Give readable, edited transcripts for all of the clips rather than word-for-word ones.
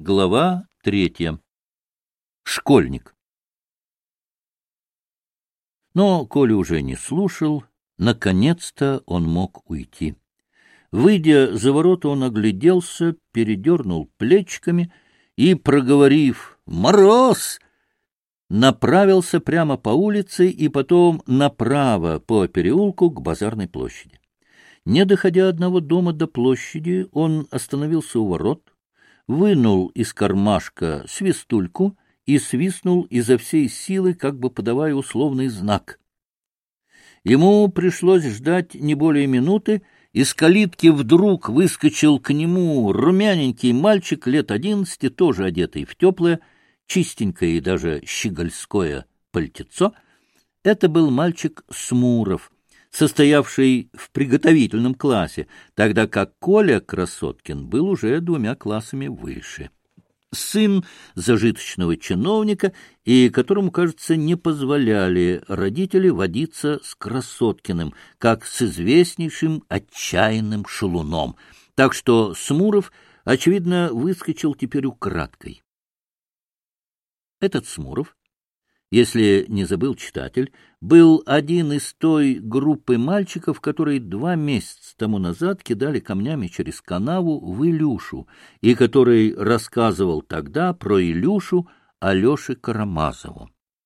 Глава 3. Школьник. Но Коля уже не слушал. Наконец-то он мог уйти. Выйдя за ворота, он огляделся, передернул плечиками и, проговорив «Мороз!», направился прямо по улице и потом направо по переулку к Базарной площади. Не доходя одного дома до площади, он остановился у ворот, вынул из кармашка свистульку и свистнул изо всей силы, как бы подавая условный знак. Ему пришлось ждать не более минуты. Из калитки вдруг выскочил к нему румяненький мальчик лет 11, тоже одетый в теплое, чистенькое и даже щегольское пальтецо. Это был мальчик Смуров, состоявший в приготовительном классе, тогда как Коля Красоткин был уже 2 классами выше. Сын зажиточного чиновника, и которому, кажется, не позволяли родители водиться с Красоткиным, как с известнейшим отчаянным шалуном. Так что Смуров, очевидно, выскочил теперь украдкой. Этот Смуров, если не забыл читатель, был один из той группы мальчиков, которые 2 месяца тому назад кидали камнями через канаву в Илюшу, и который рассказывал тогда про Илюшу Алёше Карамазову.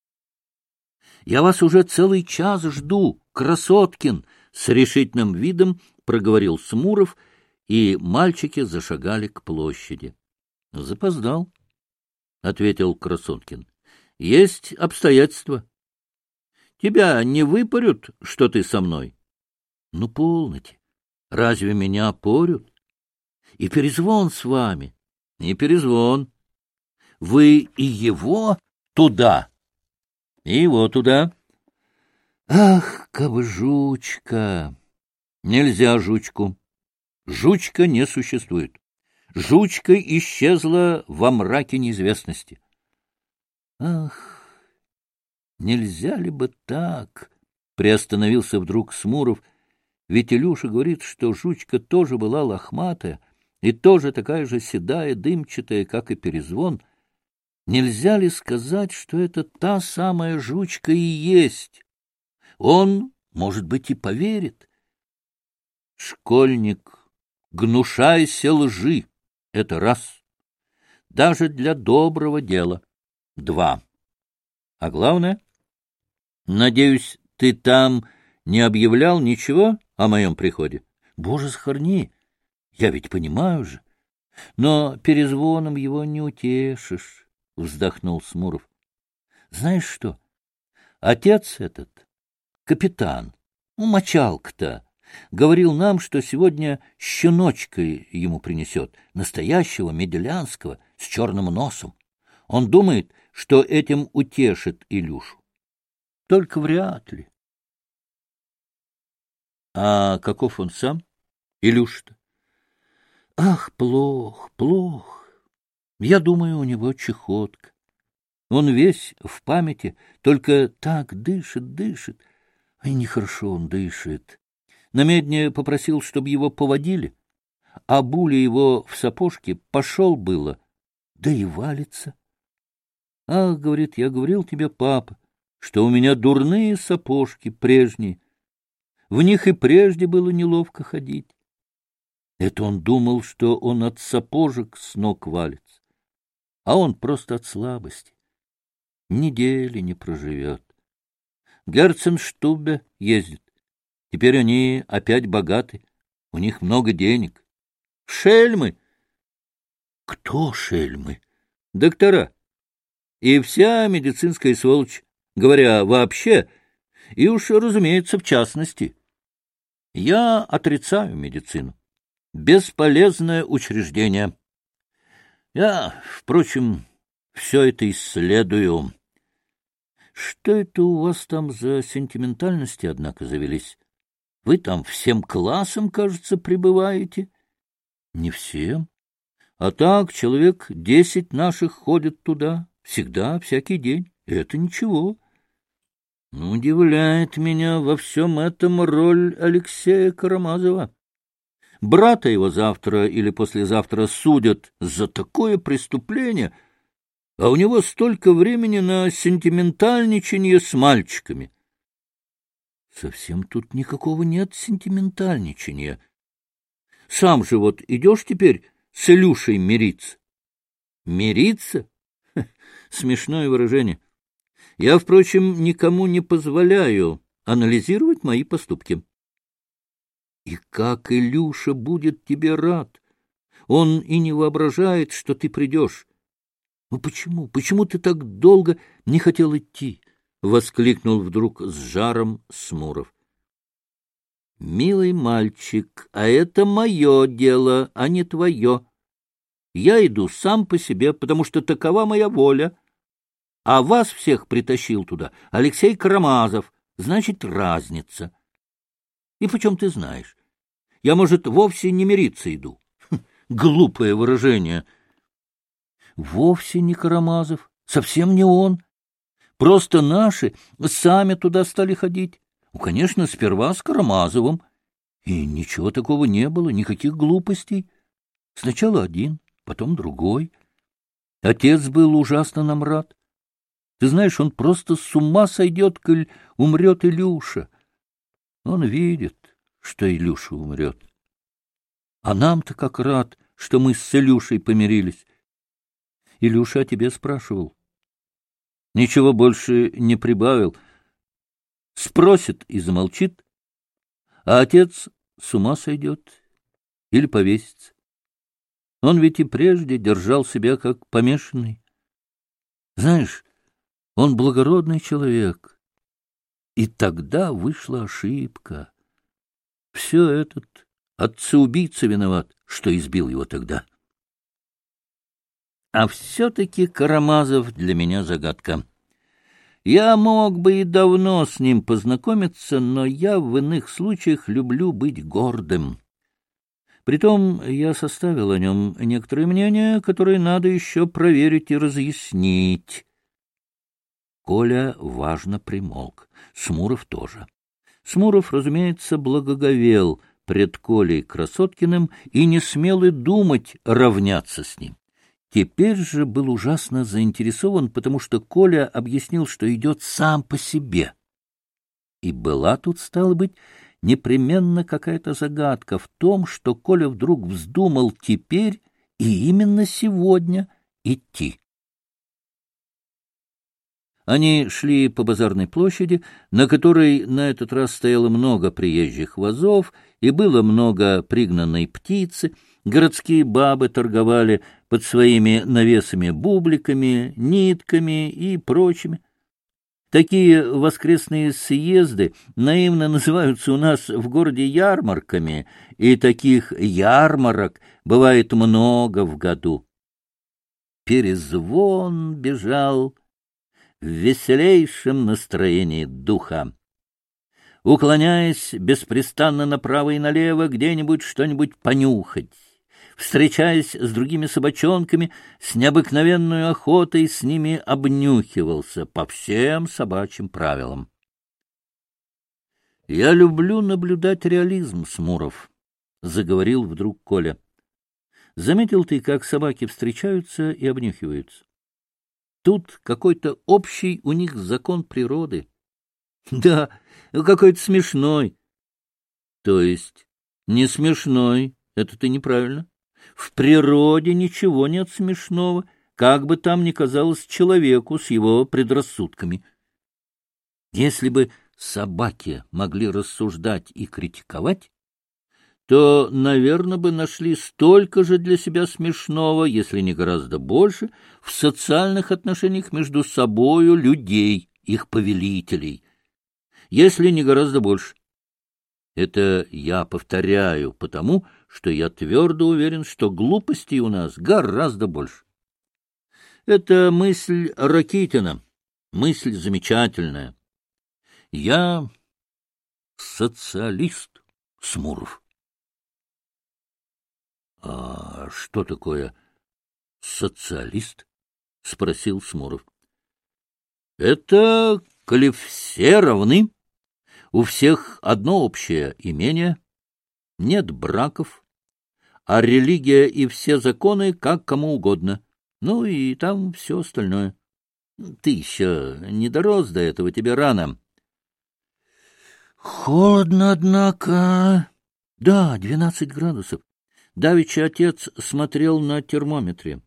«Я вас уже целый час жду, Красоткин!» — с решительным видом проговорил Смуров, и мальчики зашагали к площади. «Запоздал», — ответил Красоткин. «Есть обстоятельства. Тебя не выпарют, что ты со мной?» «Ну, полноте. Разве меня порют? И перезвон с вами». «И перезвон. Вы и его туда?» «И его туда». «Ах, кабы жучка!» «Нельзя жучку. Жучка не существует. Жучка исчезла во мраке неизвестности». «Ах, нельзя ли бы так?» — приостановился вдруг Смуров. «Ведь Илюша говорит, что жучка тоже была лохматая и тоже такая же седая, дымчатая, как и перезвон. Нельзя ли сказать, что это та самая жучка и есть? Он, может быть, и поверит». «Школьник, гнушайся лжи, это раз. Даже для доброго дела. 2. А главное, надеюсь, ты там не объявлял ничего о моем приходе? Боже сохрани, я ведь понимаю же. Но перезвоном его не утешишь, — вздохнул Смуров. Знаешь что, отец этот, капитан, мочалка-то, говорил нам, что сегодня щеночка ему принесет, настоящего меделянского, с черным носом. Он думает, что этим утешит Илюшу. Только вряд ли. А каков он сам, Илюша-то? Ах, плох, плох. Я думаю, у него чехотка. Он весь в памяти, только так дышит. Ай, нехорошо он дышит. Намедни попросил, чтобы его поводили, а Буля его в сапожке пошел было, да и валится. «Ах, — говорит, — я говорил тебе, папа, что у меня дурные сапожки прежние. В них и прежде было неловко ходить». Это он думал, что он от сапожек с ног валится, а он просто от слабости. Недели не проживет. Герценштубе ездит. Теперь они опять богаты, у них много денег. Шельмы! Кто шельмы? Доктора. И вся медицинская сволочь, говоря вообще, и уж, разумеется, в частности. Я отрицаю медицину. Бесполезное учреждение. Я, впрочем, все это исследую. Что это у вас там за сентиментальности, однако, завелись? Вы там всем классом, кажется, пребываете? Не всем. А так, человек 10 наших ходит туда. Всегда, всякий день. Это ничего. Удивляет меня во всем этом роль Алексея Карамазова. Брата его завтра или послезавтра судят за такое преступление, а у него столько времени на сентиментальничанье с мальчиками. Совсем тут никакого нет сентиментальничания. Сам же вот идешь теперь с Илюшей мириться. Мириться? Смешное выражение. Я, впрочем, никому не позволяю анализировать мои поступки. И как Илюша будет тебе рад! Он и не воображает, что ты придешь. Ну почему? Почему ты так долго не хотел идти? — воскликнул вдруг с жаром Смуров. — Милый мальчик, а это мое дело, а не твое. Я иду сам по себе, потому что такова моя воля. А вас всех притащил туда Алексей Карамазов, значит, разница. И почем ты знаешь? Я, может, вовсе не мириться иду. Глупое выражение. Вовсе не Карамазов, совсем не он. Просто наши сами туда стали ходить. Ну, конечно, сперва с Карамазовым. И ничего такого не было, никаких глупостей. Сначала один, потом другой. Отец был ужасно нам рад. Ты знаешь, он просто с ума сойдет, коль умрет Илюша. Он видит, что Илюша умрет. А нам-то как рад, что мы с Илюшей помирились. Илюша о тебе спрашивал. Ничего больше не прибавил. Спросит и замолчит, а отец с ума сойдет или повесится. Он ведь и прежде держал себя как помешанный. Знаешь, он благородный человек. И тогда вышла ошибка. Все этот отца-убийца виноват, что избил его тогда. А все-таки Карамазов для меня загадка. Я мог бы и давно с ним познакомиться, но я в иных случаях люблю быть гордым. Притом я составил о нем некоторые мнения, которые надо еще проверить и разъяснить. Коля важно примолк. Смуров тоже. Смуров, разумеется, благоговел пред Колей Красоткиным и не смел и думать равняться с ним. Теперь же был ужасно заинтересован, потому что Коля объяснил, что идет сам по себе. И была тут, стало быть, непременно какая-то загадка в том, что Коля вдруг вздумал теперь и именно сегодня идти. Они шли по базарной площади, на которой на этот раз стояло много приезжих вазов и было много пригнанной птицы. Городские бабы торговали под своими навесами бубликами, нитками и прочими. Такие воскресные съезды наивно называются у нас в городе ярмарками, и таких ярмарок бывает много в году. Перезвон бежал в веселейшем настроении духа. Уклоняясь беспрестанно направо и налево, где-нибудь что-нибудь понюхать, встречаясь с другими собачонками, с необыкновенной охотой с ними обнюхивался по всем собачьим правилам. — Я люблю наблюдать реализм, Смуров, — заговорил вдруг Коля. — Заметил ты, как собаки встречаются и обнюхиваются? Тут какой-то общий у них закон природы. — Да, какой-то смешной. — То есть не смешной, это ты неправильно. В природе ничего нет смешного, как бы там ни казалось человеку с его предрассудками. Если бы собаки могли рассуждать и критиковать, то, наверное, бы нашли столько же для себя смешного, если не гораздо больше, в социальных отношениях между собою людей, их повелителей, если не гораздо больше. Это я повторяю потому, что я твердо уверен, что глупостей у нас гораздо больше. Это мысль Ракитина, мысль замечательная. Я социалист, Смуров. — А что такое социалист? — спросил Смуров. — Это коли все равны, у всех одно общее имение, нет браков, а религия и все законы как кому угодно. Ну и там все остальное. Ты еще не дорос до этого, тебе рано. Холодно, однако. Да, 12 градусов. Давеча отец смотрел на термометре.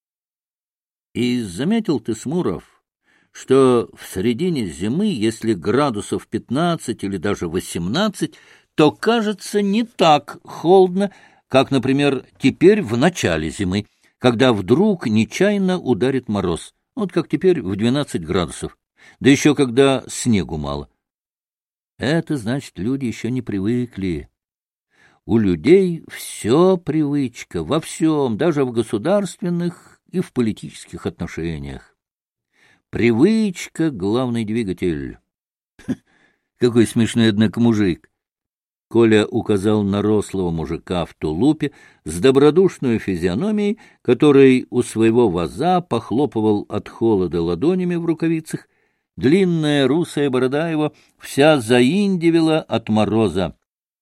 И заметил ты, Смуров, что в середине зимы, если градусов 15 или даже 18, то кажется не так холодно, как, например, теперь в начале зимы, когда вдруг нечаянно ударит мороз, вот как теперь в 12 градусов, да еще когда снегу мало. Это значит, люди еще не привыкли. У людей все привычка, во всем, даже в государственных и в политических отношениях. Привычка — главный двигатель. Какой смешной, однако, мужик. Коля указал на рослого мужика в тулупе с добродушной физиономией, который у своего ваза похлопывал от холода ладонями в рукавицах. Длинная русая борода его вся заиндивела от мороза.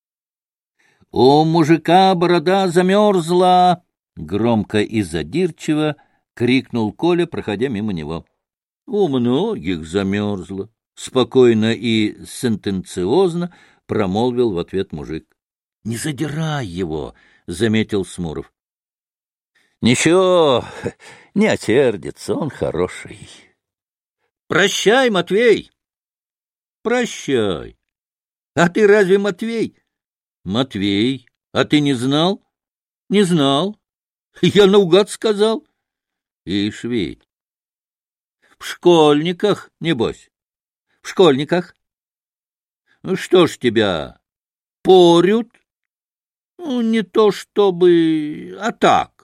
— У мужика борода замерзла! — громко и задирчиво крикнул Коля, проходя мимо него. — У многих замерзла! — спокойно и сентенциозно промолвил в ответ мужик. — Не задирай его! — заметил Смуров. — Ничего, не отсердится, он хороший. — Прощай, Матвей! — Прощай! А ты разве Матвей? — Матвей. А ты не знал? — Не знал. Я наугад сказал. — Ишь ведь. — В школьниках, небось. — В школьниках. — Ну, что ж тебя, порют? — Ну, не то чтобы, а так.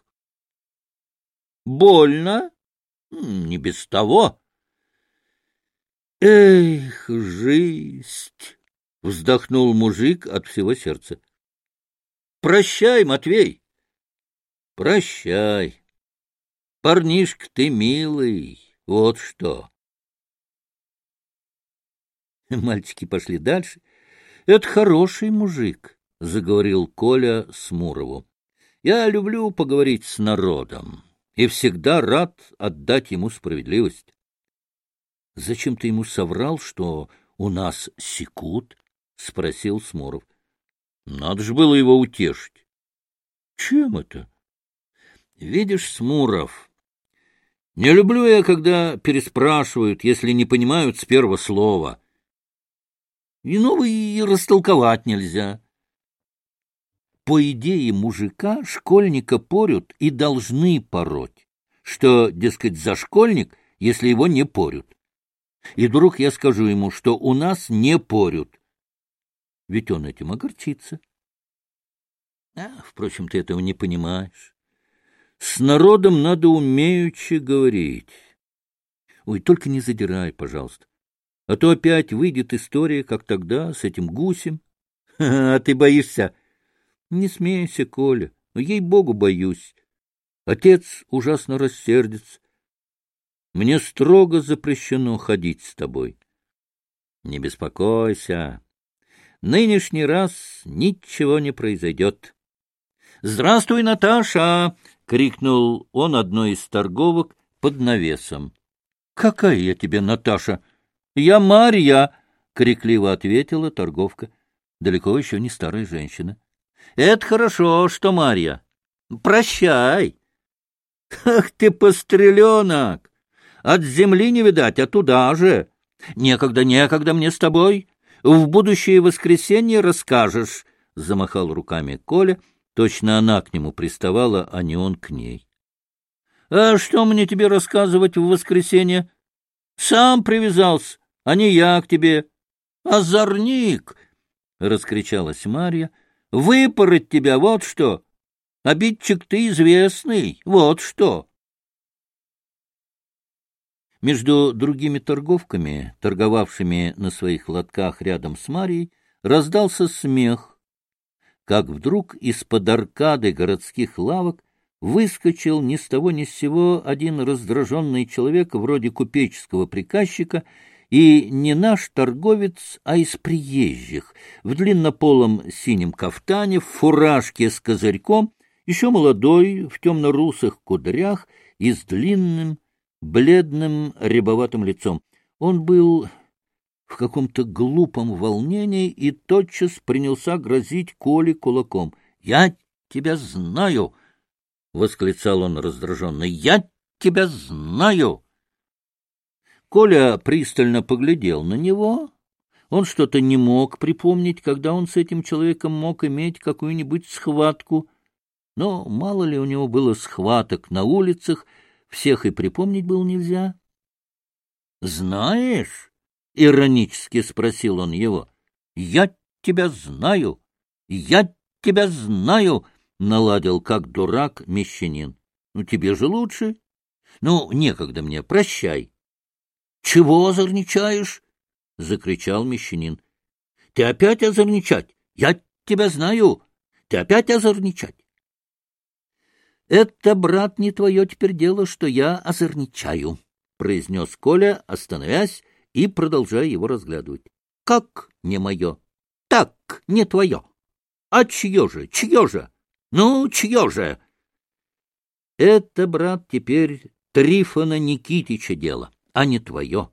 — Больно? — Не без того. — Эх, жизнь! — вздохнул мужик от всего сердца. — Прощай, Матвей. — Прощай. Парнишка ты милый, вот что. Мальчики пошли дальше. — Это хороший мужик, — заговорил Коля Смурову. — Я люблю поговорить с народом и всегда рад отдать ему справедливость. — Зачем ты ему соврал, что у нас секут? — спросил Смуров. — Надо же было его утешить. — Чем это? — Видишь, Смуров, не люблю я, когда переспрашивают, если не понимают с первого слова. Иного и растолковать нельзя. По идее мужика школьника порют и должны пороть, что, дескать, за школьник, если его не порют. И вдруг я скажу ему, что у нас не порют. Ведь он этим огорчится. Впрочем, ты этого не понимаешь. С народом надо умеючи говорить. Ой, только не задирай, пожалуйста. А то опять выйдет история, как тогда, с этим гусем. А ты боишься? Не смейся, Коля. Ей-богу, боюсь. Отец ужасно рассердится. Мне строго запрещено ходить с тобой. Не беспокойся. Нынешний раз ничего не произойдет. «Здравствуй, Наташа!» — крикнул он одной из торговок под навесом. «Какая я тебе, Наташа?» «Я Марья!» — крикливо ответила торговка. Далеко еще не старая женщина. «Это хорошо, что Марья. Прощай!» «Ах ты, постреленок! От земли не видать, а туда же! Некогда, некогда мне с тобой. В будущее воскресенье расскажешь!» — замахал руками Коля. Точно она к нему приставала, а не он к ней. — А что мне тебе рассказывать в воскресенье? Сам привязался, а не я к тебе. — Озорник! — раскричалась Марья. — Выпороть тебя, вот что! Обидчик ты известный, вот что! Между другими торговками, торговавшими на своих лотках рядом с Марьей, раздался смех. Как вдруг из-под аркады городских лавок выскочил ни с того ни с сего один раздраженный человек вроде купеческого приказчика, и не наш торговец, а из приезжих, в длиннополом синем кафтане, в фуражке с козырьком еще молодой, в темно-русых кудрях и с длинным, бледным, рябоватым лицом. Он был в каком-то глупом волнении и тотчас принялся грозить Коле кулаком. — Я тебя знаю! — восклицал он раздраженно. — Я тебя знаю! Коля пристально поглядел на него. Он что-то не мог припомнить, когда он с этим человеком мог иметь какую-нибудь схватку. Но мало ли у него было схваток на улицах, всех и припомнить было нельзя. — Знаешь? — иронически спросил он его. — Я тебя знаю! Я тебя знаю! — наладил, как дурак, мещанин. — Ну, тебе же лучше. Ну, некогда мне, прощай. — Чего озорничаешь? — закричал мещанин. — Ты опять озорничать? Я тебя знаю. Ты опять озорничать? — Это, брат, не твое теперь дело, что я озорничаю, — произнес Коля, остановясь и продолжая его разглядывать. — Как не мое? — Так, не твое. — А чье же? Чье же? Ну, чье же? — Это, брат, теперь Трифона Никитича дело, а не твое.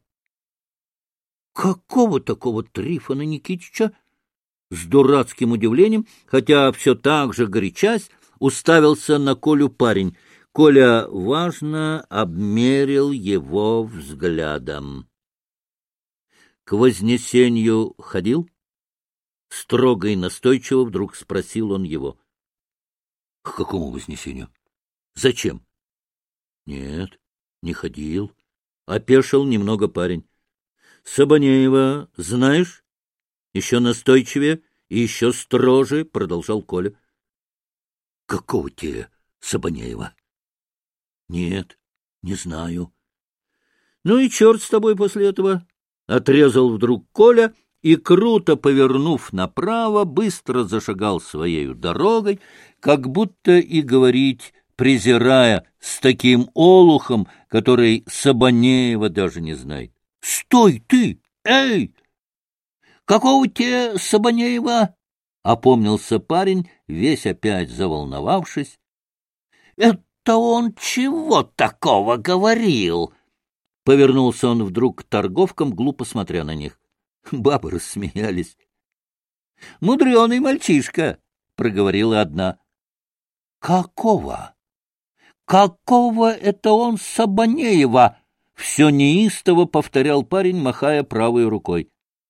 — Какого такого Трифона Никитича? С дурацким удивлением, хотя все так же горячась, уставился на Колю парень. Коля важно обмерил его взглядом. — К Вознесению ходил? Строго и настойчиво вдруг спросил он его. — К какому Вознесению? Зачем? — Нет, не ходил. Опешил немного парень. — Сабанеева знаешь? Еще настойчивее и еще строже, — продолжал Коля. — Какого тебе Сабанеева? — Нет, не знаю. — Ну и черт с тобой после этого, — отрезал вдруг Коля и, круто повернув направо, быстро зашагал своею дорогой, как будто и говорить, презирая, с таким олухом, который Сабанеева даже не знает. — Стой ты! Эй! Какого тебе Сабанеева? — опомнился парень, весь опять заволновавшись. — Это он чего такого говорил? Повернулся он вдруг к торговкам, глупо смотря на них. Бабы рассмеялись. — Мудреный мальчишка, — проговорила одна. — Какого? Какого это он Сабанеева? — все неистово повторял парень, махая правой рукой.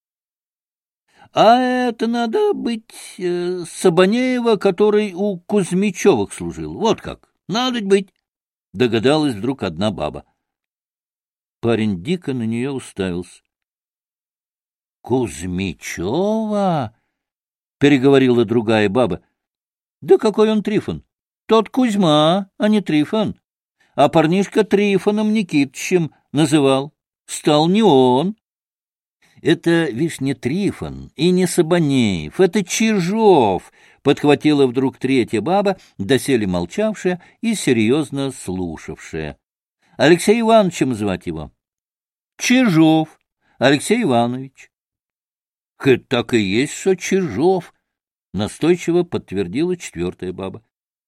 — А это надо быть Сабанеева, который у Кузьмичевых служил. Вот как. Надо быть, — догадалась вдруг одна баба. Парень дико на нее уставился. — Кузьмичева? — переговорила другая баба. — Да какой он Трифон? Тот Кузьма, а не Трифон. А парнишка Трифоном Никитичем называл. Стал не он. Это, видишь, не Трифон и не Сабанеев, это Чижов, — подхватила вдруг третья баба, доселе молчавшая и серьезно слушавшая. — Алексей Ивановичем звать его. — Чижов Алексей Иванович. — Это так и есть, что Чижов, — настойчиво подтвердила четвертая баба.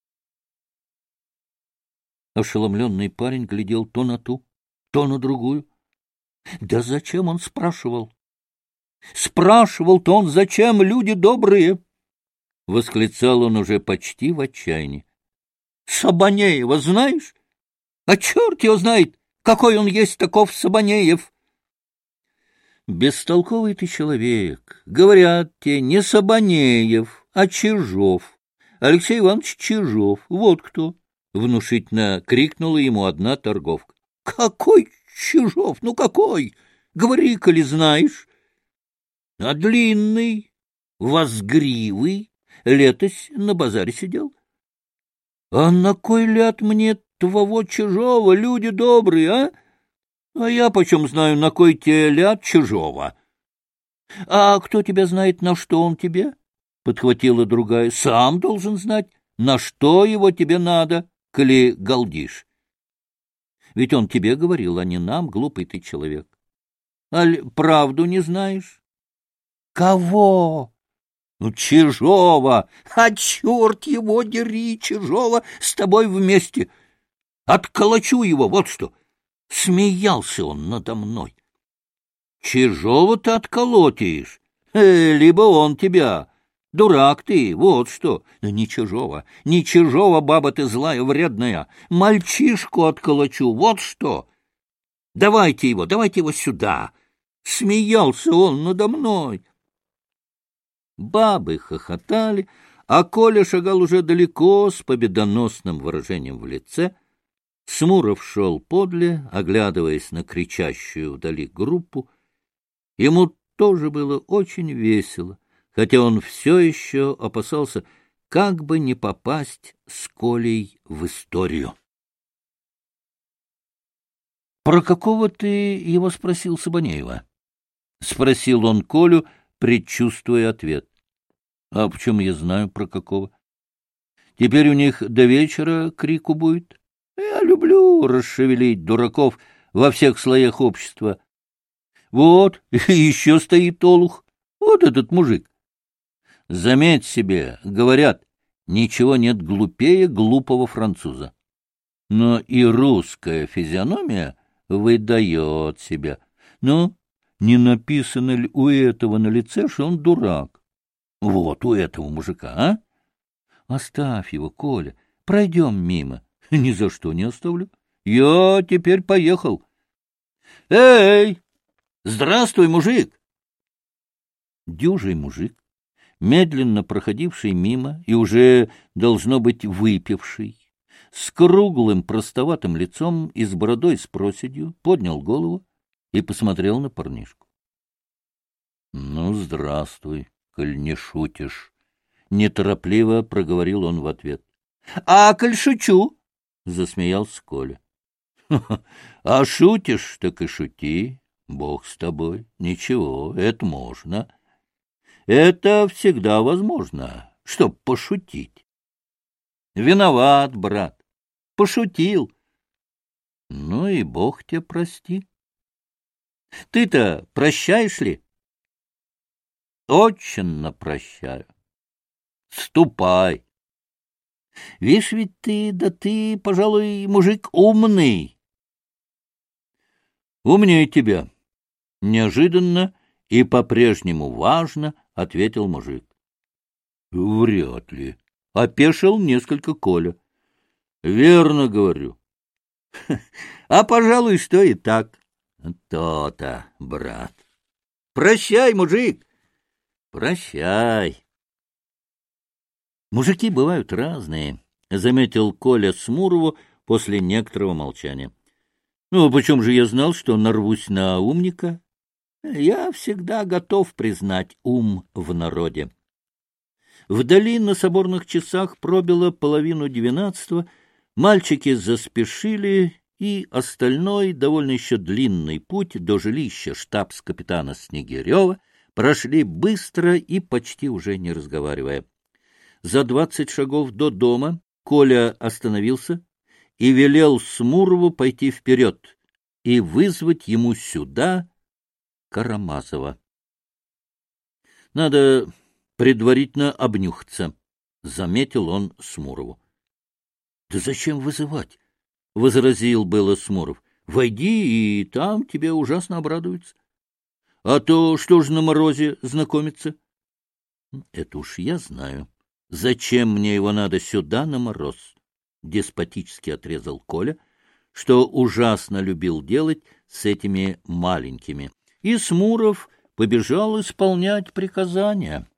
Ошеломленный парень глядел то на ту, то на другую. Да зачем он спрашивал? Спрашивал-то он зачем, люди добрые? — восклицал он уже почти в отчаянии. — Сабанеева знаешь? А черт его знает, какой он есть таков Сабанеев. — Бестолковый ты человек. Говорят тебе, не Сабанеев, а Чижов. Алексей Иванович Чижов. Вот кто. — внушительно крикнула ему одна торговка. — Какой Чижов? Ну какой? Говори, коли знаешь. — А длинный, возгривый, летось на базаре сидел. — А на кой ляд мне твоего Чижова, люди добрые, а? А я почем знаю, на кой тебе ляд Чижова? — А кто тебя знает, на что он тебе? — подхватила другая. — Сам должен знать, на что его тебе надо, коли галдишь. Ведь он тебе говорил, а не нам, глупый ты человек. Аль правду не знаешь? — Кого? — Чижова! А черт его дери, Чижова, с тобой вместе! Отколочу его, вот что! Смеялся он надо мной. Чижова-то отколотишь, либо он тебя. Дурак ты, вот что. Не Чижова, баба ты злая, вредная. Мальчишку отколочу, вот что. Давайте его сюда. Смеялся он надо мной. Бабы хохотали, а Коля шагал уже далеко с победоносным выражением в лице. Смуров шел подле, оглядываясь на кричащую вдали группу. Ему тоже было очень весело, хотя он все еще опасался, как бы не попасть с Колей в историю. — Про какого ты его спросил Сабанеева? — спросил он Колю, предчувствуя ответ. — А почему я знаю, про какого? Теперь у них до вечера крику будет. Я люблю расшевелить дураков во всех слоях общества. Вот, еще стоит олух, вот этот мужик. Заметь себе, говорят, ничего нет глупее глупого француза. Но и русская физиономия выдает себя. Ну, не написано ли у этого на лице, что он дурак? Вот у этого мужика, а? Оставь его, Коля, пройдем мимо. Ни за что не оставлю. Я теперь поехал. Эй! Здравствуй, мужик! Дюжий мужик, медленно проходивший мимо и уже, должно быть, выпивший, с круглым простоватым лицом и с бородой с проседью, поднял голову и посмотрел на парнишку. — Ну, здравствуй, коль не шутишь, — неторопливо проговорил он в ответ. — А коль шучу? — засмеялся Коля. — А шутишь, так и шути. Бог с тобой. Ничего, это можно. Это всегда возможно, чтоб пошутить. Виноват, брат. Пошутил. Ну и Бог тебя прости. Ты-то прощаешь ли? Очень прощаю. Ступай. Видишь, ведь ты, пожалуй, мужик умный. Умнее тебя. Неожиданно и по-прежнему важно ответил мужик. Вряд ли. Опешил несколько Коля. Верно говорю. А, пожалуй, что и так. То-то, брат. Прощай, мужик. Прощай. Мужики бывают разные, заметил Коля Смурову после некоторого молчания. Ну, почему же я знал, что нарвусь на умника? Я всегда готов признать ум в народе. Вдали на соборных часах пробило 11:30, мальчики заспешили, и остальной, довольно еще длинный путь до жилища штабс-капитана Снегирева прошли быстро и почти уже не разговаривая. За 20 шагов до дома Коля остановился и велел Смурову пойти вперед и вызвать ему сюда Карамазова. — Надо предварительно обнюхаться, — заметил он Смурову. — Да зачем вызывать? — возразил было Смуров. — Войди, и там тебе ужасно обрадуются. А то что ж на морозе знакомиться? — Это уж я знаю. Зачем мне его надо сюда на мороз? — деспотически отрезал Коля, что ужасно любил делать с этими маленькими. И Смуров побежал исполнять приказания.